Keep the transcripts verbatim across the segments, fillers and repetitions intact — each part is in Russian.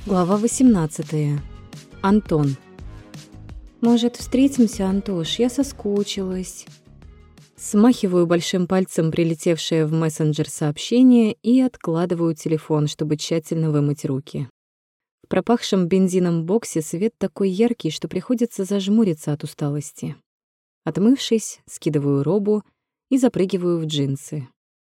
Глава восемнадцатая. Антон. «Может, встретимся, Антош? Я соскучилась». Смахиваю большим пальцем прилетевшее в мессенджер сообщение и откладываю телефон, чтобы тщательно вымыть руки. В пропахшем бензином боксе свет такой яркий, что приходится зажмуриться от усталости. Отмывшись, скидываю робу и запрыгиваю в джинсы.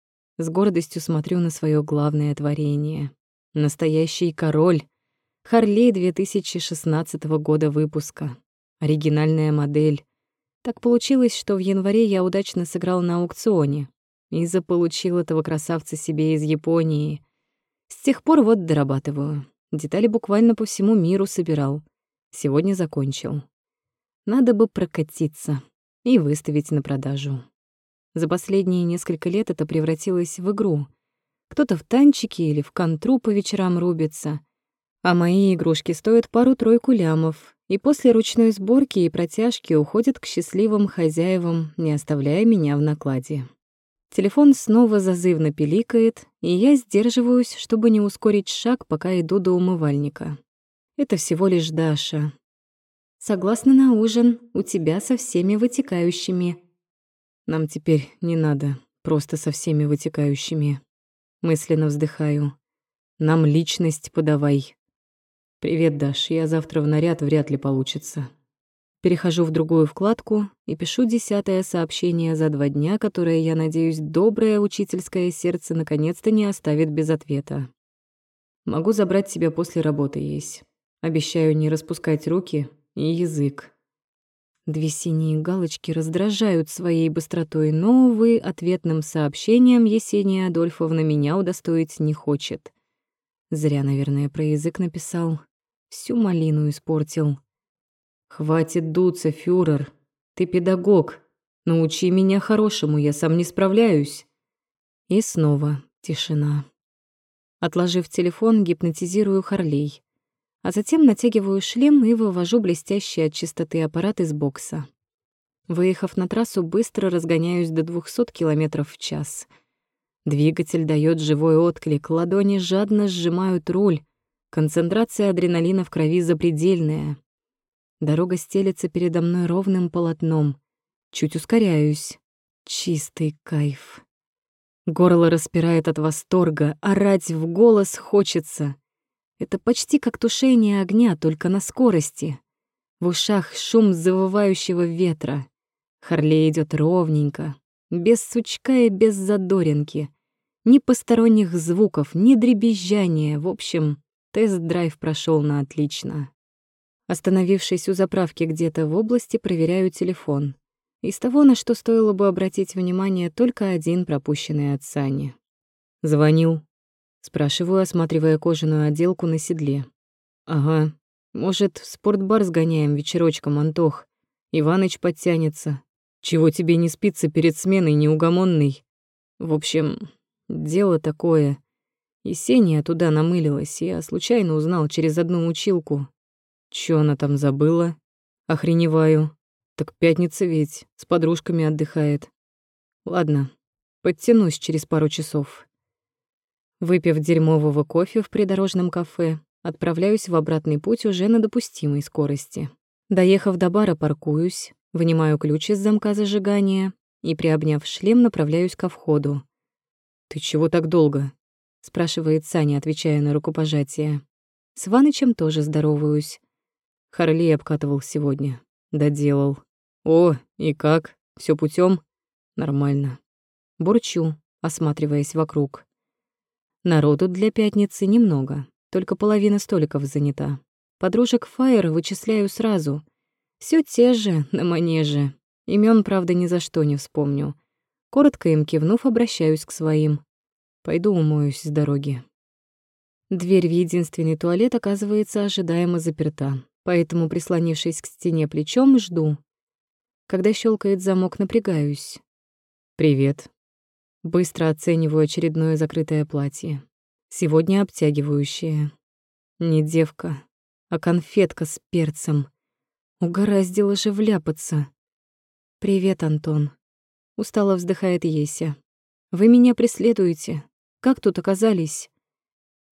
С гордостью смотрю на свое главное творение. Настоящий король. Харлей две тысячи шестнадцатого года выпуска. Оригинальная модель. Так получилось, что в январе я удачно сыграл на аукционе и заполучил этого красавца себе из Японии. С тех пор вот дорабатываю. Детали буквально по всему миру собирал. Сегодня закончил. Надо бы прокатиться и выставить на продажу. За последние несколько лет это превратилось в игру. Кто-то в танчики или в контру по вечерам рубится, а мои игрушки стоят пару-тройку лямов, и после ручной сборки и протяжки уходят к счастливым хозяевам, не оставляя меня в накладе. Телефон снова зазывно пиликает, и я сдерживаюсь, чтобы не ускорить шаг, пока иду до умывальника. Это всего лишь Даша. «Согласна на ужин, у тебя со всеми вытекающими». «Нам теперь не надо, просто со всеми вытекающими». Мысленно вздыхаю. «Нам личность подавай». «Привет, Даш, я завтра в наряд, вряд ли получится». Перехожу в другую вкладку и пишу десятое сообщение за два дня, которое, я надеюсь, доброе учительское сердце наконец-то не оставит без ответа. «Могу забрать тебя после работы, есть. Обещаю не распускать руки и язык». Две синие галочки раздражают своей быстротой, но, увы, ответным сообщением Есения Адольфовна меня удостоить не хочет. Зря, наверное, про язык написал. Всю малину испортил. «Хватит дуться, фюрер. Ты педагог. Научи меня хорошему, я сам не справляюсь». И снова тишина. Отложив телефон, гипнотизирую Харлей. А затем натягиваю шлем и вывожу блестящий от чистоты аппарат из бокса. Выехав на трассу, быстро разгоняюсь до двухсот километров в час. Двигатель даёт живой отклик, ладони жадно сжимают руль. Концентрация адреналина в крови запредельная. Дорога стелется передо мной ровным полотном. Чуть ускоряюсь. Чистый кайф. Горло распирает от восторга, орать в голос хочется. Это почти как тушение огня, только на скорости. В ушах шум завывающего ветра. Харлей идёт ровненько, без сучка и без задоринки. Ни посторонних звуков, ни дребезжания. В общем, тест-драйв прошёл на отлично. Остановившись у заправки где-то в области, проверяю телефон. Из того, на что стоило бы обратить внимание, только один пропущенный от Сани. «Звонил?» Спрашиваю, осматривая кожаную отделку на седле. «Ага. Может, в спортбар сгоняем вечерочком, Антох? Иваныч подтянется. Чего тебе не спится перед сменой, неугомонный? В общем, дело такое. Есения туда намылилась, я случайно узнал через одну училку. Чё она там забыла? Охреневаю. Так пятница ведь, с подружками отдыхает. Ладно, подтянусь через пару часов». Выпив дерьмового кофе в придорожном кафе, отправляюсь в обратный путь уже на допустимой скорости. Доехав до бара, паркуюсь, вынимаю ключ из замка зажигания и, приобняв шлем, направляюсь ко входу. «Ты чего так долго?» — спрашивает Саня, отвечая на рукопожатие. С Ванычем тоже здороваюсь. Харлей обкатывал сегодня. Доделал. «О, и как? Всё путём?» «Нормально». Бурчу, осматриваясь вокруг. Народу для пятницы немного, только половина столиков занята. Подружек Фаер вычисляю сразу. Всё те же, на манеже. Имён, правда, ни за что не вспомню. Коротко им кивнув, обращаюсь к своим. Пойду умоюсь с дороги. Дверь в единственный туалет оказывается ожидаемо заперта, поэтому, прислонившись к стене плечом, жду. Когда щелкает замок, напрягаюсь. «Привет». Быстро оцениваю очередное закрытое платье. Сегодня обтягивающее. Не девка, а конфетка с перцем. Угораздило же вляпаться. «Привет, Антон». Устало вздыхает Еся. «Вы меня преследуете. Как тут оказались?»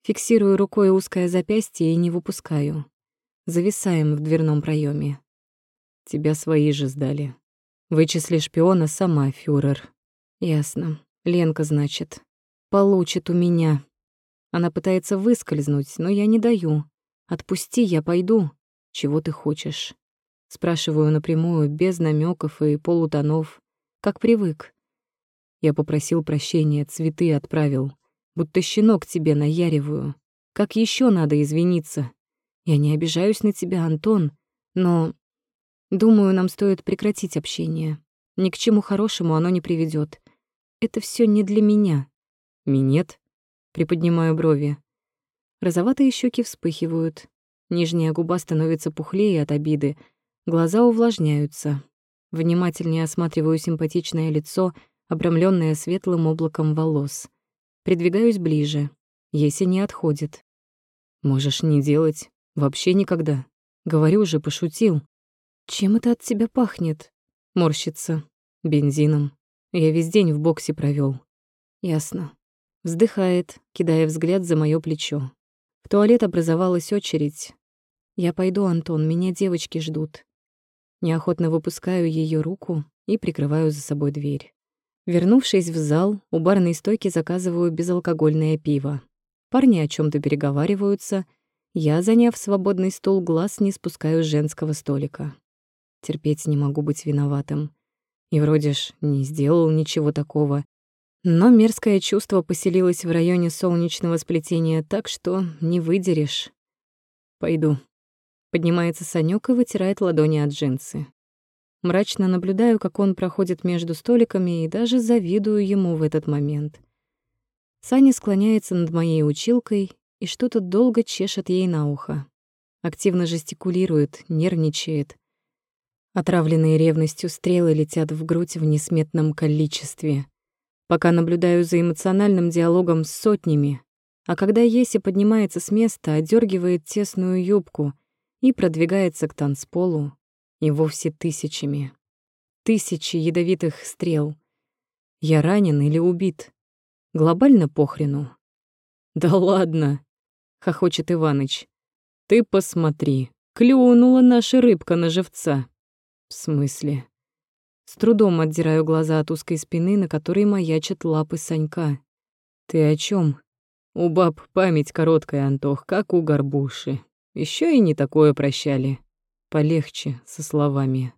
Фиксирую рукой узкое запястье и не выпускаю. Зависаем в дверном проеме. Тебя свои же сдали. Вычисли шпиона сама, фюрер. Ясно. Ленка, значит. Получит у меня. Она пытается выскользнуть, но я не даю. Отпусти, я пойду. Чего ты хочешь? Спрашиваю напрямую, без намеков и полутонов, как привык. Я попросил прощения, цветы отправил. Будто щенок тебе наяриваю. Как еще надо извиниться? Я не обижаюсь на тебя, Антон, но... Думаю, нам стоит прекратить общение. Ни к чему хорошему оно не приведет. Это все не для меня. Минет? Приподнимаю брови. Розоватые щеки вспыхивают. Нижняя губа становится пухлее от обиды. Глаза увлажняются. Внимательнее осматриваю симпатичное лицо, обрамленное светлым облаком волос. Придвигаюсь ближе. Еся не отходит. Можешь не делать. Вообще никогда. Говорю же, пошутил. Чем это от тебя пахнет? Морщится. Бензином. Я весь день в боксе провёл. Ясно. Вздыхает, кидая взгляд за моё плечо. В туалет образовалась очередь. Я пойду, Антон, меня девочки ждут. Неохотно выпускаю её руку и прикрываю за собой дверь. Вернувшись в зал, у барной стойки заказываю безалкогольное пиво. Парни о чём-то переговариваются. Я, заняв свободный стул, глаз не спускаю с женского столика. Терпеть не могу быть виноватым. И вроде ж не сделал ничего такого. Но мерзкое чувство поселилось в районе солнечного сплетения так, что не выдерешь. Пойду. Поднимается Санёк и вытирает ладони от джинсы. Мрачно наблюдаю, как он проходит между столиками, и даже завидую ему в этот момент. Саня склоняется над моей училкой и что-то долго чешет ей на ухо. Активно жестикулирует, нервничает. Отравленные ревностью стрелы летят в грудь в несметном количестве. Пока наблюдаю за эмоциональным диалогом с сотнями, а когда Еся поднимается с места, одёргивает тесную юбку и продвигается к танцполу, и вовсе тысячами. Тысячи ядовитых стрел. Я ранен или убит? Глобально похрену. «Да ладно!» — хохочет Иваныч. «Ты посмотри, клюнула наша рыбка на живца». «В смысле?» С трудом отдираю глаза от узкой спины, на которой маячат лапы Санька. «Ты о чём? У баб память короткая, Антох, как у горбуши. Ещё и не такое прощали. Полегче со словами».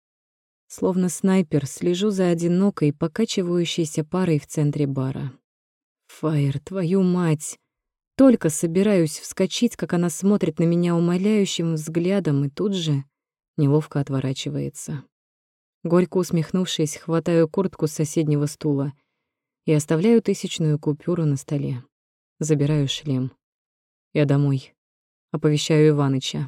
Словно снайпер слежу за одинокой, покачивающейся парой в центре бара. Фаер, твою мать! Только собираюсь вскочить, как она смотрит на меня умоляющим взглядом и тут же неловко отворачивается. Горько усмехнувшись, хватаю куртку с соседнего стула и оставляю тысячную купюру на столе. Забираю шлем. Я домой. Оповещаю Иваныча.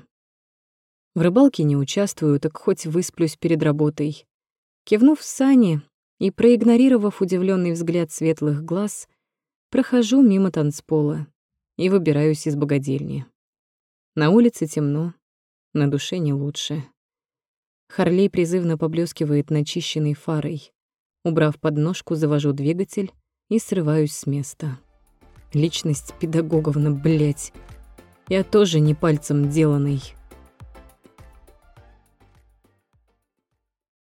В рыбалке не участвую, так хоть высплюсь перед работой. Кивнув Сане и проигнорировав удивленный взгляд светлых глаз, прохожу мимо танцпола и выбираюсь из богадельни. На улице темно, на душе не лучше. Харлей призывно поблескивает начищенной фарой. Убрав подножку, завожу двигатель и срываюсь с места. Личность педагоговна, блядь. Я тоже не пальцем деланный.